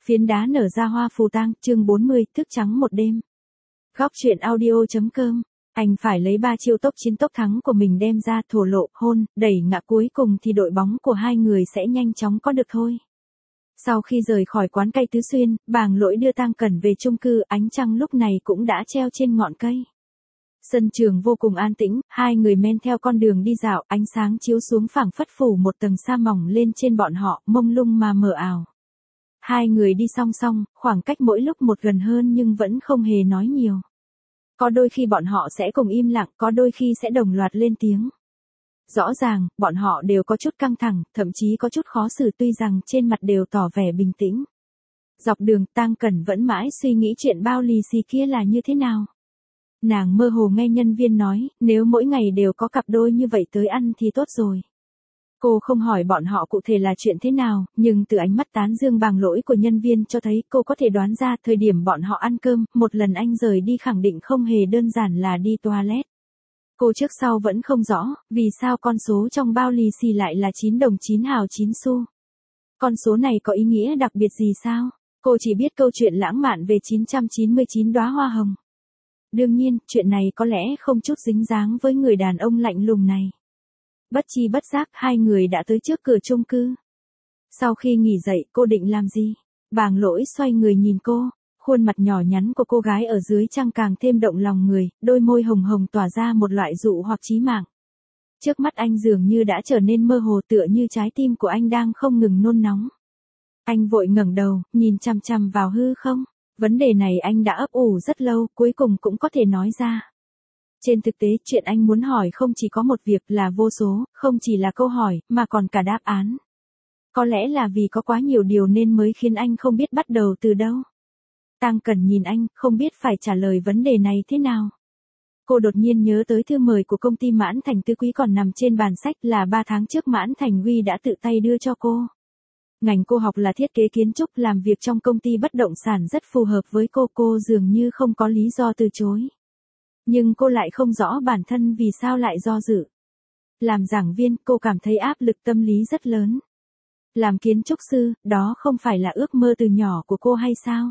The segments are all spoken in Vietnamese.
Phiến đá nở ra hoa phù tang, chương 40, thức trắng một đêm. Góc truyện audio.com. Anh phải lấy 3 chiêu tốc chiến tốc thắng của mình đem ra thổ lộ, hôn, đẩy ngã cuối cùng thì đội bóng của hai người sẽ nhanh chóng có được thôi. Sau khi rời khỏi quán cây Tứ Xuyên, Bàng Lỗi đưa Tang Cẩn về chung cư, ánh trăng lúc này cũng đã treo trên ngọn cây. Sân trường vô cùng an tĩnh, hai người men theo con đường đi dạo, ánh sáng chiếu xuống phảng phất phủ một tầng sa mỏng lên trên bọn họ, mông lung mà mờ ảo. Hai người đi song song, khoảng cách mỗi lúc một gần hơn nhưng vẫn không hề nói nhiều. Có đôi khi bọn họ sẽ cùng im lặng, có đôi khi sẽ đồng loạt lên tiếng. Rõ ràng, bọn họ đều có chút căng thẳng, thậm chí có chút khó xử tuy rằng trên mặt đều tỏ vẻ bình tĩnh. Dọc đường, Tang Cẩn vẫn mãi suy nghĩ chuyện bao lì xì kia là như thế nào. Nàng mơ hồ nghe nhân viên nói, nếu mỗi ngày đều có cặp đôi như vậy tới ăn thì tốt rồi. Cô không hỏi bọn họ cụ thể là chuyện thế nào, nhưng từ ánh mắt tán dương Bàng Lỗi của nhân viên cho thấy cô có thể đoán ra thời điểm bọn họ ăn cơm, một lần anh rời đi khẳng định không hề đơn giản là đi toilet. Cô trước sau vẫn không rõ, vì sao con số trong bao lì xì lại là 9 đồng 9 hào 9 xu. Con số này có ý nghĩa đặc biệt gì sao? Cô chỉ biết câu chuyện lãng mạn về 999 đóa hoa hồng. Đương nhiên, chuyện này có lẽ không chút dính dáng với người đàn ông lạnh lùng này. Bất chi bất giác, hai người đã tới trước cửa chung cư. Sau khi nghỉ dậy, cô định làm gì? Bàng Lỗi xoay người nhìn cô, khuôn mặt nhỏ nhắn của cô gái ở dưới trăng càng thêm động lòng người, đôi môi hồng hồng tỏa ra một loại dụ hoặc chí mạng. Trước mắt anh dường như đã trở nên mơ hồ tựa như trái tim của anh đang không ngừng nôn nóng. Anh vội ngẩng đầu, nhìn chằm chằm vào hư không. Vấn đề này anh đã ấp ủ rất lâu, cuối cùng cũng có thể nói ra. Trên thực tế, chuyện anh muốn hỏi không chỉ có một việc là vô số, không chỉ là câu hỏi, mà còn cả đáp án. Có lẽ là vì có quá nhiều điều nên mới khiến anh không biết bắt đầu từ đâu. Tang Cẩn nhìn anh, không biết phải trả lời vấn đề này thế nào. Cô đột nhiên nhớ tới thư mời của công ty Mãn Thành Tứ Quý còn nằm trên bàn sách là 3 tháng trước Mãn Thành Huy đã tự tay đưa cho cô. Ngành cô học là thiết kế kiến trúc, làm việc trong công ty bất động sản rất phù hợp với cô dường như không có lý do từ chối. Nhưng cô lại không rõ bản thân vì sao lại do dự. Làm giảng viên, cô cảm thấy áp lực tâm lý rất lớn. Làm kiến trúc sư, đó không phải là ước mơ từ nhỏ của cô hay sao?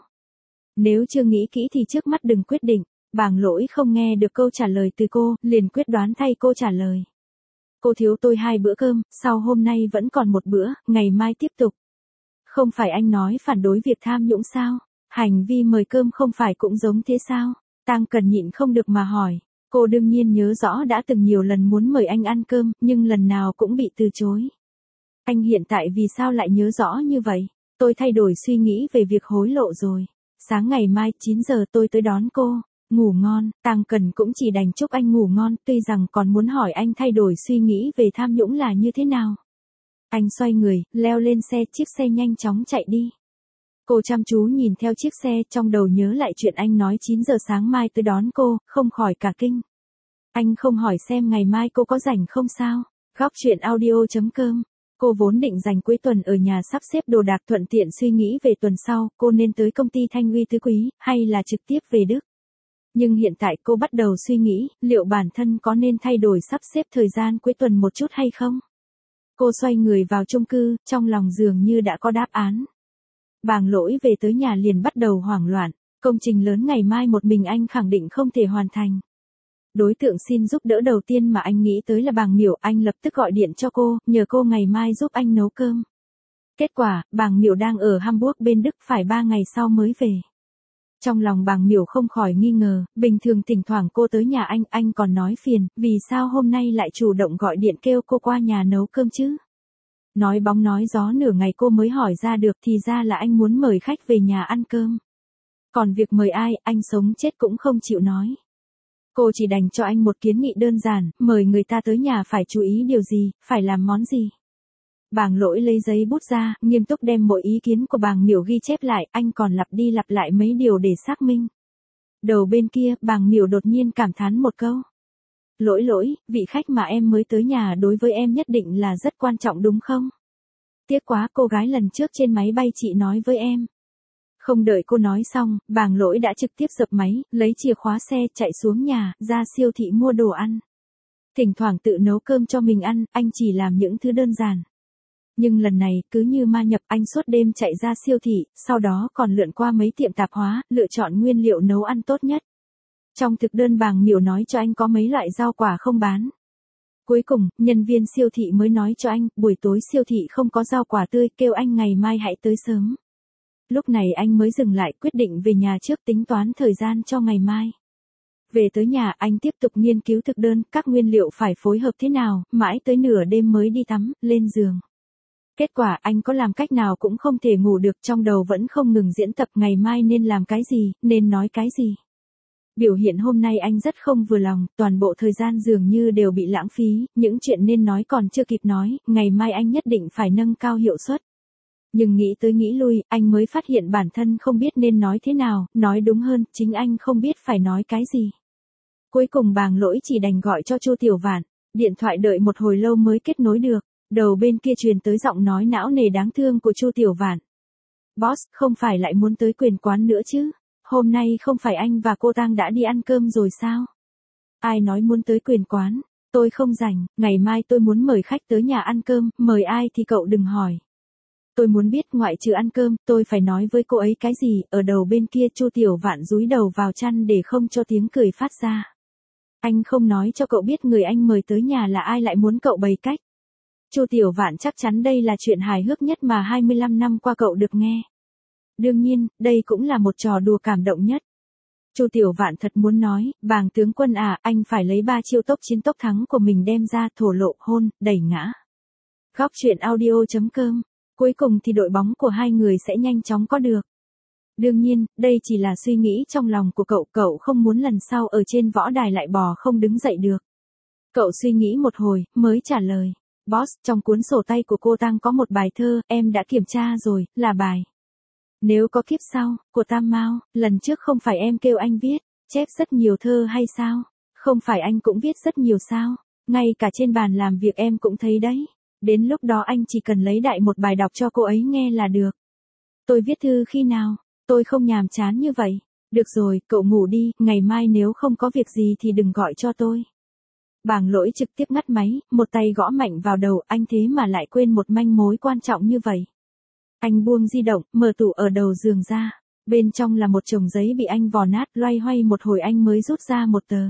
Nếu chưa nghĩ kỹ thì trước mắt đừng quyết định. Bàng Lỗi không nghe được câu trả lời từ cô, liền quyết đoán thay cô trả lời. Cô thiếu tôi 2 bữa cơm, sau hôm nay vẫn còn 1 bữa, ngày mai tiếp tục. Không phải anh nói phản đối việc tham nhũng sao? Hành vi mời cơm không phải cũng giống thế sao? Tang Cẩn nhịn không được mà hỏi. Cô đương nhiên nhớ rõ đã từng nhiều lần muốn mời anh ăn cơm, nhưng lần nào cũng bị từ chối. Anh hiện tại vì sao lại nhớ rõ như vậy? Tôi thay đổi suy nghĩ về việc hối lộ rồi. Sáng ngày mai 9 giờ tôi tới đón cô. Ngủ ngon. Tang Cẩn cũng chỉ đành chúc anh ngủ ngon, tuy rằng còn muốn hỏi anh thay đổi suy nghĩ về tham nhũng là như thế nào. Anh xoay người, leo lên xe, chiếc xe nhanh chóng chạy đi. Cô chăm chú nhìn theo chiếc xe, trong đầu nhớ lại chuyện anh nói 9 giờ sáng mai tới đón cô, không khỏi cả kinh. Anh không hỏi xem ngày mai cô có rảnh không sao? Góc truyện audio.com. Cô vốn định dành cuối tuần ở nhà sắp xếp đồ đạc thuận tiện suy nghĩ về tuần sau, cô nên tới công ty Thanh Huy Tứ Quý, hay là trực tiếp về Đức. Nhưng hiện tại cô bắt đầu suy nghĩ, liệu bản thân có nên thay đổi sắp xếp thời gian cuối tuần một chút hay không? Cô xoay người vào chung cư, trong lòng dường như đã có đáp án. Bàng Lỗi về tới nhà liền bắt đầu hoảng loạn, công trình lớn ngày mai một mình anh khẳng định không thể hoàn thành. Đối tượng xin giúp đỡ đầu tiên mà anh nghĩ tới là Bàng Miểu, anh lập tức gọi điện cho cô, nhờ cô ngày mai giúp anh nấu cơm. Kết quả, Bàng Miểu đang ở Hamburg bên Đức, phải 3 ngày sau mới về. Trong lòng Bàng Miểu không khỏi nghi ngờ, bình thường thỉnh thoảng cô tới nhà anh còn nói phiền, vì sao hôm nay lại chủ động gọi điện kêu cô qua nhà nấu cơm chứ? Nói bóng nói gió nửa ngày cô mới hỏi ra được, thì ra là anh muốn mời khách về nhà ăn cơm. Còn việc mời ai, anh sống chết cũng không chịu nói. Cô chỉ đành cho anh một kiến nghị đơn giản, mời người ta tới nhà phải chú ý điều gì, phải làm món gì. Bàng Lỗi lấy giấy bút ra, nghiêm túc đem mọi ý kiến của Bàng Miểu ghi chép lại, anh còn lặp đi lặp lại mấy điều để xác minh. Đầu bên kia, Bàng Miểu đột nhiên cảm thán một câu. Lỗi, vị khách mà em mới tới nhà đối với em nhất định là rất quan trọng đúng không? Tiếc quá, cô gái lần trước trên máy bay chị nói với em. Không đợi cô nói xong, Bàng Lỗi đã trực tiếp dập máy, lấy chìa khóa xe, chạy xuống nhà, ra siêu thị mua đồ ăn. Thỉnh thoảng tự nấu cơm cho mình ăn, anh chỉ làm những thứ đơn giản. Nhưng lần này, cứ như ma nhập, anh suốt đêm chạy ra siêu thị, sau đó còn lượn qua mấy tiệm tạp hóa, lựa chọn nguyên liệu nấu ăn tốt nhất. Trong thực đơn bảng miểu nói cho anh có mấy loại rau quả không bán. Cuối cùng, nhân viên siêu thị mới nói cho anh, buổi tối siêu thị không có rau quả tươi, kêu anh ngày mai hãy tới sớm. Lúc này anh mới dừng lại, quyết định về nhà trước tính toán thời gian cho ngày mai. Về tới nhà, anh tiếp tục nghiên cứu thực đơn, các nguyên liệu phải phối hợp thế nào, mãi tới nửa đêm mới đi tắm, lên giường. Kết quả anh có làm cách nào cũng không thể ngủ được, trong đầu vẫn không ngừng diễn tập ngày mai nên làm cái gì, nên nói cái gì. Biểu hiện hôm nay anh rất không vừa lòng, toàn bộ thời gian dường như đều bị lãng phí, những chuyện nên nói còn chưa kịp nói, ngày mai anh nhất định phải nâng cao hiệu suất. Nhưng nghĩ tới nghĩ lui, anh mới phát hiện bản thân không biết nên nói thế nào, nói đúng hơn, chính anh không biết phải nói cái gì. Cuối cùng bàng lỗi chỉ đành gọi cho Chu Tiểu Vạn, điện thoại đợi một hồi lâu mới kết nối được, đầu bên kia truyền tới giọng nói não nề đáng thương của Chu Tiểu Vạn. Boss, không phải lại muốn tới quyền quán nữa chứ? Hôm nay không phải anh và cô Tang đã đi ăn cơm rồi sao? Ai nói muốn tới quyền quán? Tôi không rảnh, ngày mai tôi muốn mời khách tới nhà ăn cơm, mời ai thì cậu đừng hỏi. Tôi muốn biết ngoại trừ ăn cơm, tôi phải nói với cô ấy cái gì, ở đầu bên kia Chu Tiểu Vạn dúi đầu vào chăn để không cho tiếng cười phát ra. Anh không nói cho cậu biết người anh mời tới nhà là ai lại muốn cậu bày cách. Chu Tiểu Vạn chắc chắn đây là chuyện hài hước nhất mà 25 năm qua cậu được nghe. Đương nhiên, đây cũng là một trò đùa cảm động nhất. Chu Tiểu Vạn thật muốn nói, bàng tướng quân à, anh phải lấy 3 chiêu tốc chiến tốc thắng của mình đem ra thổ lộ, hôn, đẩy ngã. Góc truyện audio.com. Cuối cùng thì đội bóng của hai người sẽ nhanh chóng có được. Đương nhiên, đây chỉ là suy nghĩ trong lòng của cậu không muốn lần sau ở trên võ đài lại bò không đứng dậy được. Cậu suy nghĩ một hồi, mới trả lời. Boss, trong cuốn sổ tay của cô Tang có một bài thơ, em đã kiểm tra rồi, là bài Nếu có kiếp sau, của Tam Mao, lần trước không phải em kêu anh viết, chép rất nhiều thơ hay sao? Không phải anh cũng viết rất nhiều sao? Ngay cả trên bàn làm việc em cũng thấy đấy. Đến lúc đó anh chỉ cần lấy đại một bài đọc cho cô ấy nghe là được. Tôi viết thư khi nào? Tôi không nhàm chán như vậy. Được rồi, cậu ngủ đi, ngày mai nếu không có việc gì thì đừng gọi cho tôi. Bàng lỗi trực tiếp ngắt máy, một tay gõ mạnh vào đầu, anh thế mà lại quên một manh mối quan trọng như vậy. Anh buông di động, mở tủ ở đầu giường ra. Bên trong là một chồng giấy bị anh vò nát, loay hoay một hồi anh mới rút ra một tờ.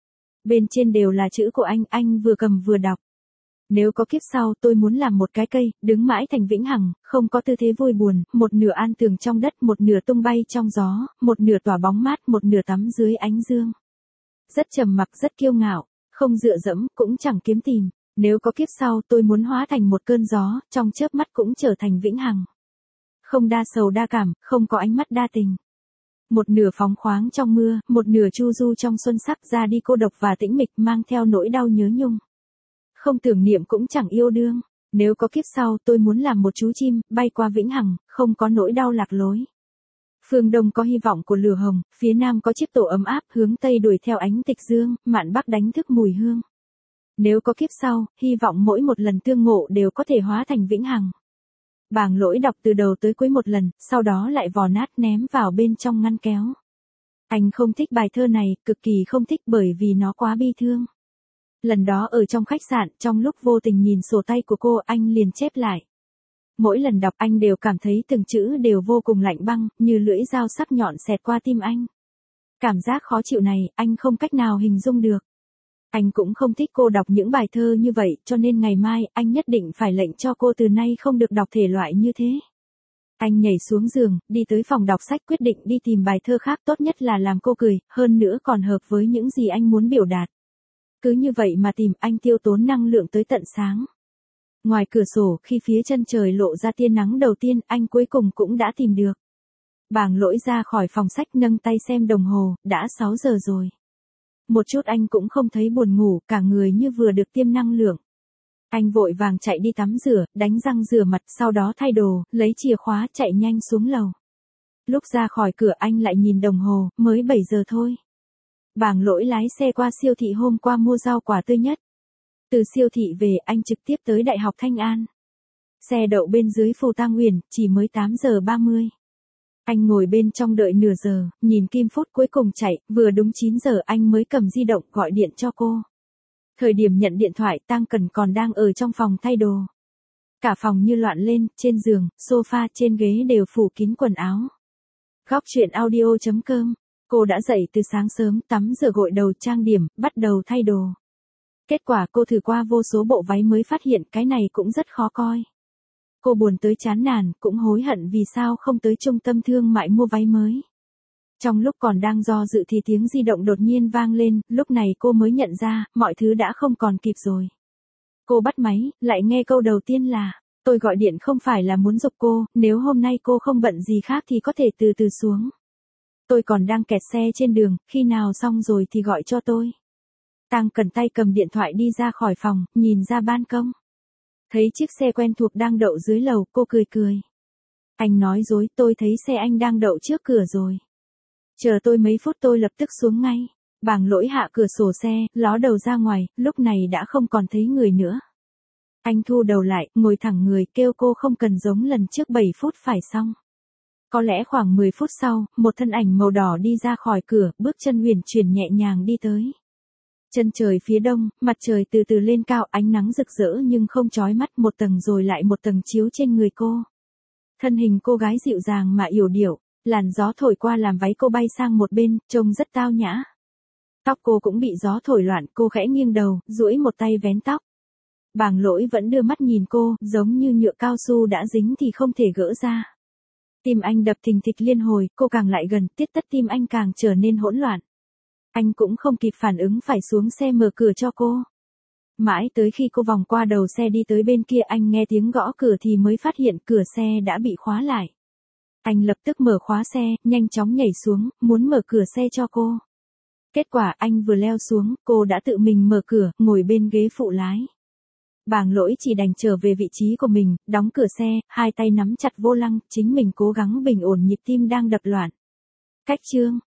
Bên trên đều là chữ của anh vừa cầm vừa đọc. Nếu có kiếp sau tôi muốn làm một cái cây, đứng mãi thành vĩnh hằng, không có tư thế vui buồn, một nửa an tường trong đất, một nửa tung bay trong gió, một nửa tỏa bóng mát, một nửa tắm dưới ánh dương. Rất trầm mặc, rất kiêu ngạo, không dựa dẫm, cũng chẳng kiếm tìm. Nếu có kiếp sau tôi muốn hóa thành một cơn gió, trong chớp mắt cũng trở thành vĩnh hằng. Không đa sầu đa cảm, không có ánh mắt đa tình. Một nửa phóng khoáng trong mưa, một nửa chu du trong xuân sắc, ra đi cô độc và tĩnh mịch, mang theo nỗi đau nhớ nhung. Không tưởng niệm cũng chẳng yêu đương. Nếu có kiếp sau tôi muốn làm một chú chim, bay qua vĩnh hằng, không có nỗi đau lạc lối. Phương Đông có hy vọng của lửa hồng, phía Nam có chiếc tổ ấm áp, hướng Tây đuổi theo ánh tịch dương, mạn Bắc đánh thức mùi hương. Nếu có kiếp sau, hy vọng mỗi một lần tương ngộ đều có thể hóa thành vĩnh hằng. Bàng lỗi đọc từ đầu tới cuối một lần, sau đó lại vò nát ném vào bên trong ngăn kéo. Anh không thích bài thơ này, cực kỳ không thích bởi vì nó quá bi thương. Lần đó ở trong khách sạn, trong lúc vô tình nhìn sổ tay của cô, anh liền chép lại. Mỗi lần đọc anh đều cảm thấy từng chữ đều vô cùng lạnh băng, như lưỡi dao sắc nhọn xẹt qua tim anh. Cảm giác khó chịu này, anh không cách nào hình dung được. Anh cũng không thích cô đọc những bài thơ như vậy, cho nên ngày mai, anh nhất định phải lệnh cho cô từ nay không được đọc thể loại như thế. Anh nhảy xuống giường, đi tới phòng đọc sách, quyết định đi tìm bài thơ khác, tốt nhất là làm cô cười, hơn nữa còn hợp với những gì anh muốn biểu đạt. Cứ như vậy mà tìm, anh tiêu tốn năng lượng tới tận sáng. Ngoài cửa sổ, khi phía chân trời lộ ra tia nắng đầu tiên, anh cuối cùng cũng đã tìm được. Bàng lỗi ra khỏi phòng sách, nâng tay xem đồng hồ, đã 6 giờ rồi. Một chút anh cũng không thấy buồn ngủ, cả người như vừa được tiêm năng lượng. Anh vội vàng chạy đi tắm rửa, đánh răng rửa mặt, sau đó thay đồ, lấy chìa khóa, chạy nhanh xuống lầu. Lúc ra khỏi cửa anh lại nhìn đồng hồ, mới 7 giờ thôi. Bàng lỗi lái xe qua siêu thị hôm qua mua rau quả tươi nhất. Từ siêu thị về, anh trực tiếp tới Đại học Thanh An. Xe đậu bên dưới Phù Tang Uyển, chỉ mới 8 giờ 30. Anh ngồi bên trong đợi nửa giờ, nhìn kim phút cuối cùng chạy, vừa đúng 9 giờ anh mới cầm di động gọi điện cho cô. Thời điểm nhận điện thoại, Tang Cần còn đang ở trong phòng thay đồ. Cả phòng như loạn lên, trên giường, sofa, trên ghế đều phủ kín quần áo. Góc chuyện audio.com. Cô đã dậy từ sáng sớm, tắm rửa gội đầu trang điểm, bắt đầu thay đồ. Kết quả cô thử qua vô số bộ váy mới phát hiện cái này cũng rất khó coi. Cô buồn tới chán nản, cũng hối hận vì sao không tới trung tâm thương mại mua váy mới. Trong lúc còn đang do dự thì tiếng di động đột nhiên vang lên, lúc này cô mới nhận ra, mọi thứ đã không còn kịp rồi. Cô bắt máy, lại nghe câu đầu tiên là, tôi gọi điện không phải là muốn giục cô, nếu hôm nay cô không bận gì khác thì có thể từ từ xuống. Tôi còn đang kẹt xe trên đường, khi nào xong rồi thì gọi cho tôi. Tang Cần tay cầm điện thoại đi ra khỏi phòng, nhìn ra ban công. Thấy chiếc xe quen thuộc đang đậu dưới lầu, cô cười cười. Anh nói dối, tôi thấy xe anh đang đậu trước cửa rồi. Chờ tôi mấy phút tôi lập tức xuống ngay. Bàng Lỗi hạ cửa sổ xe, ló đầu ra ngoài, lúc này đã không còn thấy người nữa. Anh thu đầu lại, ngồi thẳng người, kêu cô không cần giống lần trước 7 phút phải xong. Có lẽ khoảng 10 phút sau, một thân ảnh màu đỏ đi ra khỏi cửa, bước chân huyền chuyển nhẹ nhàng đi tới. Chân trời phía đông, mặt trời từ từ lên cao, ánh nắng rực rỡ nhưng không chói mắt, một tầng rồi lại một tầng chiếu trên người cô. Thân hình cô gái dịu dàng mà yểu điệu, làn gió thổi qua làm váy cô bay sang một bên, trông rất tao nhã. Tóc cô cũng bị gió thổi loạn, cô khẽ nghiêng đầu, duỗi một tay vén tóc. Bàng Lỗi vẫn đưa mắt nhìn cô, giống như nhựa cao su đã dính thì không thể gỡ ra. Tim anh đập thình thịch liên hồi, cô càng lại gần, tiết tất tim anh càng trở nên hỗn loạn. Anh cũng không kịp phản ứng phải xuống xe mở cửa cho cô. Mãi tới khi cô vòng qua đầu xe đi tới bên kia anh nghe tiếng gõ cửa thì mới phát hiện cửa xe đã bị khóa lại. Anh lập tức mở khóa xe, nhanh chóng nhảy xuống, muốn mở cửa xe cho cô. Kết quả anh vừa leo xuống, cô đã tự mình mở cửa, ngồi bên ghế phụ lái. Bàng Lỗi chỉ đành trở về vị trí của mình, đóng cửa xe, hai tay nắm chặt vô lăng, chính mình cố gắng bình ổn nhịp tim đang đập loạn. Cách chương